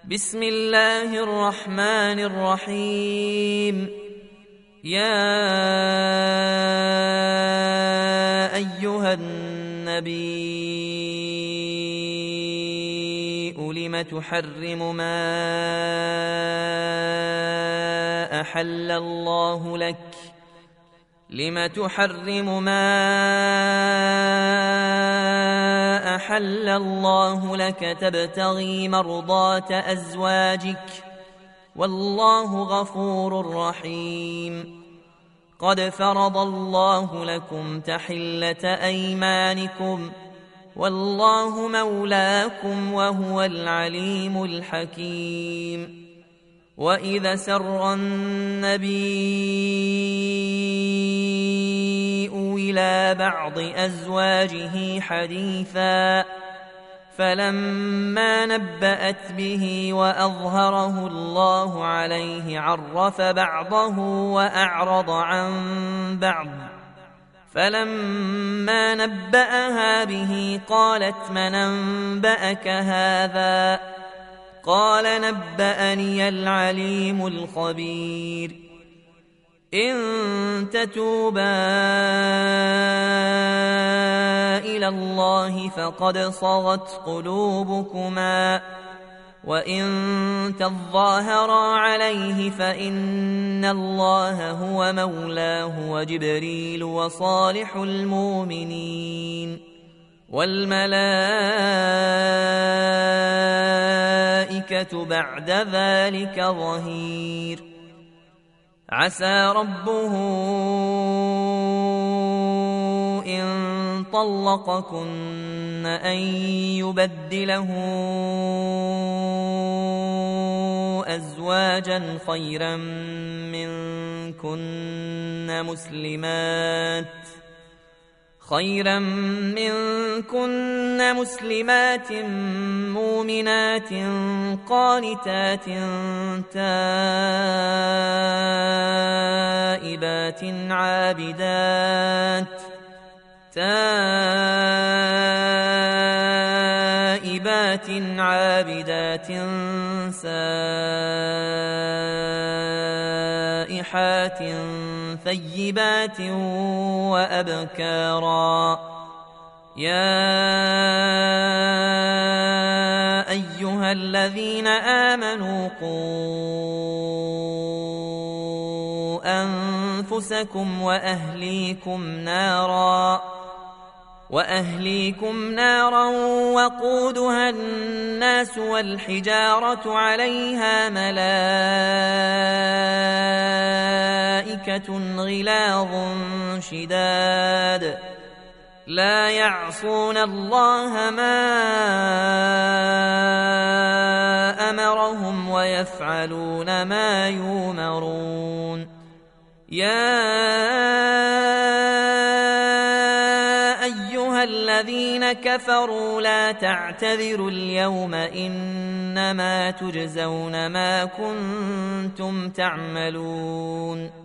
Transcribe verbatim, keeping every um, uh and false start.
بسم الله الرحمن الرحيم. يا أيها النبي لم تحرم ما أحل الله لك لم تحرم ما أحل الله لك تبتغي مرضات أزواجك والله غفور رحيم. قد فرض الله لكم تحلة أيمانكم والله مولاكم وهو العليم الحكيم. وإذا سر النبي إلى بعض أزواجه حديثا فلما نبأت به وأظهره الله عليه عرف بعضه وأعرض عن بعض فلما نبأها به قالت من أنبأك هذا قال نبأني العليم الخبير. إن تتوبا إلى الله فقد صغت قلوبكما وإن تظاهرا عليه فإن الله هو مولاه وجبريل وصالح المؤمنين والملائكة بعد ذلك ظهير. عسى ربه إن طلقكن أن يبدله أزواجا خيرا منكن مسلمات خيرا منكن مسلمات مؤمنات قانتات تائبات عابدات تائبات عابدات سائحات ثيبات وأبكارا. يا أيها الذين آمنوا قوا أنفسكم وأهليكم نارا وأهليكم نارا وقودها الناس والحجارة عليها ملائكة غلاظ شداد لا يعصون الله ما أمرهم ويفعلون ما يؤمرون. يا أيها الذين كفروا لا تعتذروا اليوم إنما تجزون ما كنتم تعملون.